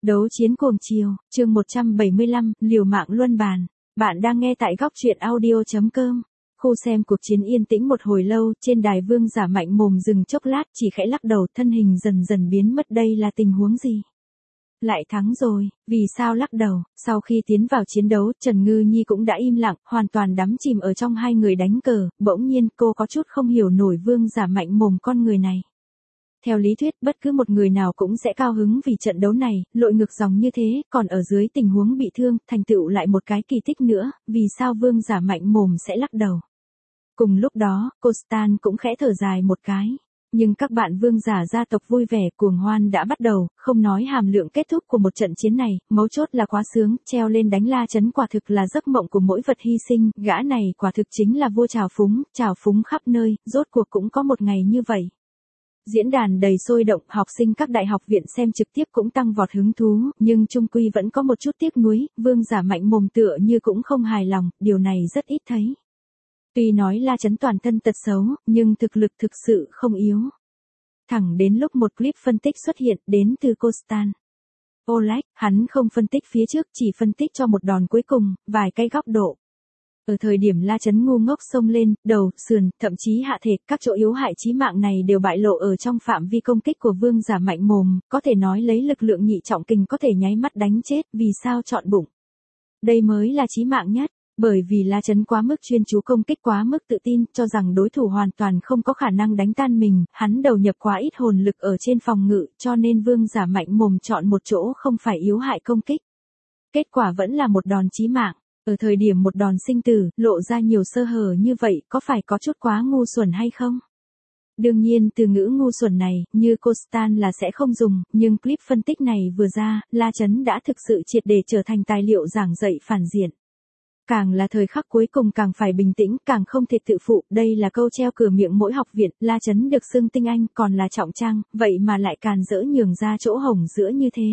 Đấu chiến cuồng chiều, chương 175, liều mạng luân bàn. Bạn đang nghe tại góc truyện audio.com. Khu xem cuộc chiến yên tĩnh một hồi lâu, trên đài Vương Giả mạnh mồm dừng chốc lát, chỉ khẽ lắc đầu, thân hình dần dần biến mất. Đây là tình huống gì? Lại thắng rồi, vì sao lắc đầu? Sau khi tiến vào chiến đấu, Trần Ngư Nhi cũng đã im lặng, hoàn toàn đắm chìm ở trong hai người đánh cờ. Bỗng nhiên cô có chút không hiểu nổi Vương Giả mạnh mồm con người này. Theo lý thuyết, bất cứ một người nào cũng sẽ cao hứng vì trận đấu này, lội ngược dòng như thế, còn ở dưới tình huống bị thương, thành tựu lại một cái kỳ tích nữa, vì sao Vương Giả mạnh mồm sẽ lắc đầu. Cùng lúc đó, cô Stan cũng khẽ thở dài một cái. Nhưng các bạn Vương Giả gia tộc vui vẻ, cuồng hoan đã bắt đầu, không nói hàm lượng kết thúc của một trận chiến này, mấu chốt là quá sướng, treo lên đánh La Chấn quả thực là giấc mộng của mỗi vật hy sinh, gã này quả thực chính là vua trào phúng khắp nơi, rốt cuộc cũng có một ngày như vậy. Diễn đàn đầy sôi động, học sinh các đại học viện xem trực tiếp cũng tăng vọt hứng thú, nhưng chung quy vẫn có một chút tiếc nuối, Vương Giả mạnh mồm tựa như cũng không hài lòng, điều này rất ít thấy. Tuy nói La Chấn toàn thân tật xấu, nhưng thực lực thực sự không yếu. Thẳng đến lúc một clip phân tích xuất hiện, đến từ cô Stan. Oleg, hắn không phân tích phía trước, chỉ phân tích cho một đòn cuối cùng, vài cái góc độ. Ở thời điểm La Chấn ngu ngốc xông lên, đầu, sườn, thậm chí hạ thể, các chỗ yếu hại chí mạng này đều bại lộ ở trong phạm vi công kích của Vương Giả mạnh mồm, có thể nói lấy lực lượng nhị trọng kình có thể nháy mắt đánh chết, vì sao chọn bụng. Đây mới là chí mạng nhất, bởi vì La Chấn quá mức chuyên chú công kích, quá mức tự tin, cho rằng đối thủ hoàn toàn không có khả năng đánh tan mình, hắn đầu nhập quá ít hồn lực ở trên phòng ngự, cho nên Vương Giả mạnh mồm chọn một chỗ không phải yếu hại công kích. Kết quả vẫn là một đòn chí mạng. Ở thời điểm một đòn sinh tử, lộ ra nhiều sơ hở như vậy, có phải có chút quá ngu xuẩn hay không? Đương nhiên từ ngữ ngu xuẩn này, như cô Stan là sẽ không dùng, nhưng clip phân tích này vừa ra, La Chấn đã thực sự triệt để trở thành tài liệu giảng dạy phản diện. Càng là thời khắc cuối cùng càng phải bình tĩnh, càng không thể tự phụ, đây là câu treo cửa miệng mỗi học viện, La Chấn được xưng tinh anh, còn là trọng trang, vậy mà lại càn dỡ nhường ra chỗ hổng giữa như thế.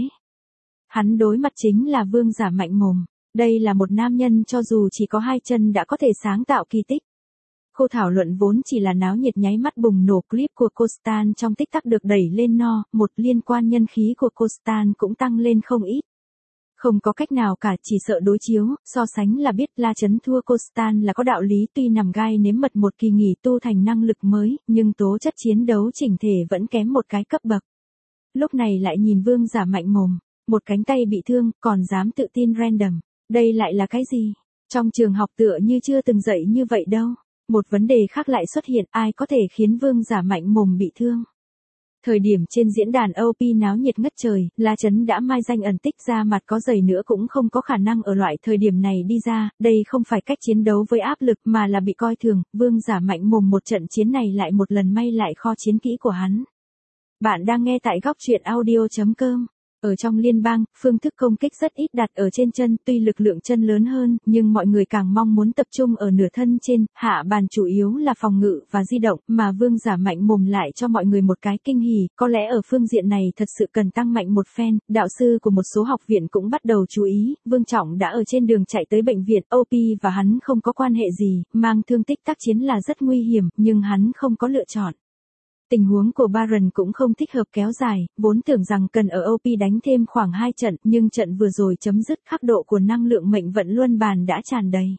Hắn đối mặt chính là Vương Giả mạnh mồm. Đây là một nam nhân cho dù chỉ có hai chân đã có thể sáng tạo kỳ tích. Khu thảo luận vốn chỉ là náo nhiệt, nháy mắt bùng nổ, clip của cô Stan trong tích tắc được đẩy lên một liên quan nhân khí của cô Stan cũng tăng lên không ít. Không có cách nào cả, chỉ sợ đối chiếu, so sánh là biết La Chấn thua cô Stan là có đạo lý, tuy nằm gai nếm mật một kỳ nghỉ tu thành năng lực mới, nhưng tố chất chiến đấu chỉnh thể vẫn kém một cái cấp bậc. Lúc này lại nhìn Vương Giả mạnh mồm, một cánh tay bị thương, còn dám tự tin random. Đây lại là cái gì? Trong trường học tựa như chưa từng dạy như vậy đâu. Một vấn đề khác lại xuất hiện, ai có thể khiến Vương Giả mạnh mồm bị thương? Thời điểm trên diễn đàn OP náo nhiệt ngất trời, La Chấn đã mai danh ẩn tích, ra mặt có dày nữa cũng không có khả năng ở loại thời điểm này đi ra, đây không phải cách chiến đấu với áp lực mà là bị coi thường, Vương Giả mạnh mồm một trận chiến này lại một lần may lại kho chiến kỹ của hắn. Bạn đang nghe tại góc truyện audio.com. Ở trong liên bang, phương thức công kích rất ít đặt ở trên chân, tuy lực lượng chân lớn hơn, nhưng mọi người càng mong muốn tập trung ở nửa thân trên, hạ bàn chủ yếu là phòng ngự và di động, mà Vương Giả mạnh mồm lại cho mọi người một cái kinh hỉ, có lẽ ở phương diện này thật sự cần tăng mạnh một phen, đạo sư của một số học viện cũng bắt đầu chú ý, Vương Trọng đã ở trên đường chạy tới bệnh viện, OP và hắn không có quan hệ gì, mang thương tích tác chiến là rất nguy hiểm, nhưng hắn không có lựa chọn. Tình huống của Baron cũng không thích hợp kéo dài, vốn tưởng rằng cần ở OP đánh thêm khoảng 2 trận, nhưng trận vừa rồi chấm dứt, khắc độ của năng lượng mệnh vận luân bàn đã tràn đầy.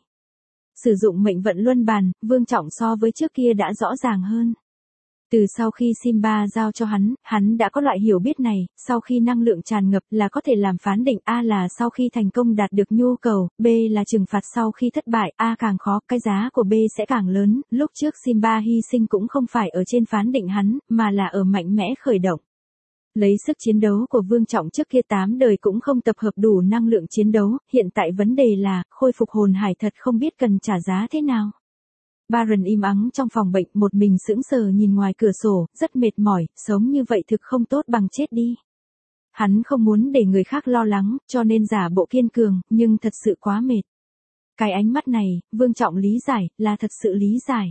Sử dụng mệnh vận luân bàn, Vương Trọng so với trước kia đã rõ ràng hơn. Từ sau khi Simba giao cho hắn đã có loại hiểu biết này, sau khi năng lượng tràn ngập là có thể làm phán định, A là sau khi thành công đạt được nhu cầu, B là trừng phạt sau khi thất bại, A càng khó, cái giá của B sẽ càng lớn, lúc trước Simba hy sinh cũng không phải ở trên phán định hắn, mà là ở mạnh mẽ khởi động. Lấy sức chiến đấu của Vương Trọng trước kia 8 đời cũng không tập hợp đủ năng lượng chiến đấu, hiện tại vấn đề là, khôi phục hồn hải thật không biết cần trả giá thế nào. Baron im ắng trong phòng bệnh, một mình sững sờ nhìn ngoài cửa sổ, rất mệt mỏi, sống như vậy thực không tốt bằng chết đi. Hắn không muốn để người khác lo lắng, cho nên giả bộ kiên cường, nhưng thật sự quá mệt. Cái ánh mắt này, Vương Trọng lý giải, là thật sự lý giải.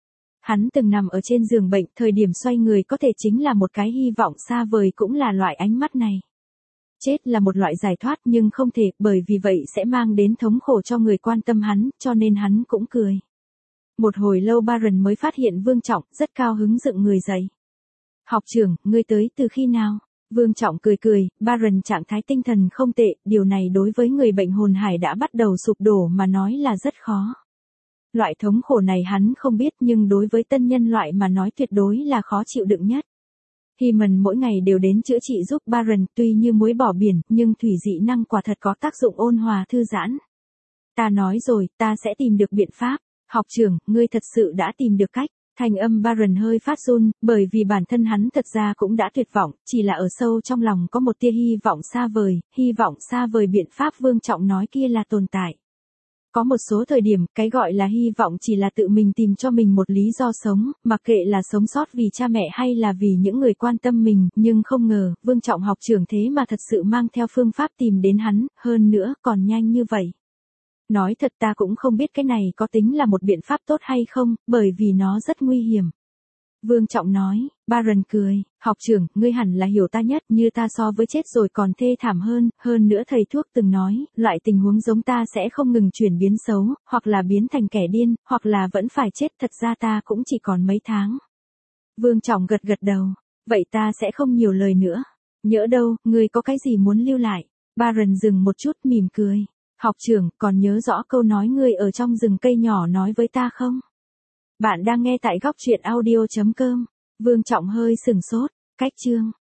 Hắn từng nằm ở trên giường bệnh, thời điểm xoay người có thể chính là một cái hy vọng xa vời, cũng là loại ánh mắt này. Chết là một loại giải thoát nhưng không thể, bởi vì vậy sẽ mang đến thống khổ cho người quan tâm hắn, cho nên hắn cũng cười. Một hồi lâu Baron mới phát hiện Vương Trọng, rất cao hứng dựng người dậy. Học trưởng, ngươi tới từ khi nào? Vương Trọng cười cười, Baron trạng thái tinh thần không tệ, điều này đối với người bệnh hồn hải đã bắt đầu sụp đổ mà nói là rất khó. Loại thống khổ này hắn không biết nhưng đối với tân nhân loại mà nói tuyệt đối là khó chịu đựng nhất. Hyman mỗi ngày đều đến chữa trị giúp Baron, tuy như muối bỏ biển, nhưng thủy dị năng quả thật có tác dụng ôn hòa thư giãn. Ta nói rồi, ta sẽ tìm được biện pháp. Học trưởng, ngươi thật sự đã tìm được cách. Thanh âm Baron hơi phát run, bởi vì bản thân hắn thật ra cũng đã tuyệt vọng, chỉ là ở sâu trong lòng có một tia hy vọng xa vời biện pháp Vương Trọng nói kia là tồn tại. Có một số thời điểm, cái gọi là hy vọng chỉ là tự mình tìm cho mình một lý do sống, mặc kệ là sống sót vì cha mẹ hay là vì những người quan tâm mình, nhưng không ngờ, Vương Trọng học trưởng thế mà thật sự mang theo phương pháp tìm đến hắn, hơn nữa còn nhanh như vậy. Nói thật ta cũng không biết cái này có tính là một biện pháp tốt hay không, bởi vì nó rất nguy hiểm. Vương Trọng nói, Baron cười, học trưởng, ngươi hẳn là hiểu ta nhất, như ta so với chết rồi còn thê thảm hơn nữa thầy thuốc từng nói, loại tình huống giống ta sẽ không ngừng chuyển biến xấu, hoặc là biến thành kẻ điên, hoặc là vẫn phải chết, thật ra ta cũng chỉ còn mấy tháng. Vương Trọng gật gật đầu, vậy ta sẽ không nhiều lời nữa. Nhỡ đâu, ngươi có cái gì muốn lưu lại? Baron dừng một chút mỉm cười. Học trưởng, còn nhớ rõ câu nói ngươi ở trong rừng cây nhỏ nói với ta không? Bạn đang nghe tại góc truyện audio.com. Vương Trọng hơi sửng sốt, cách chương.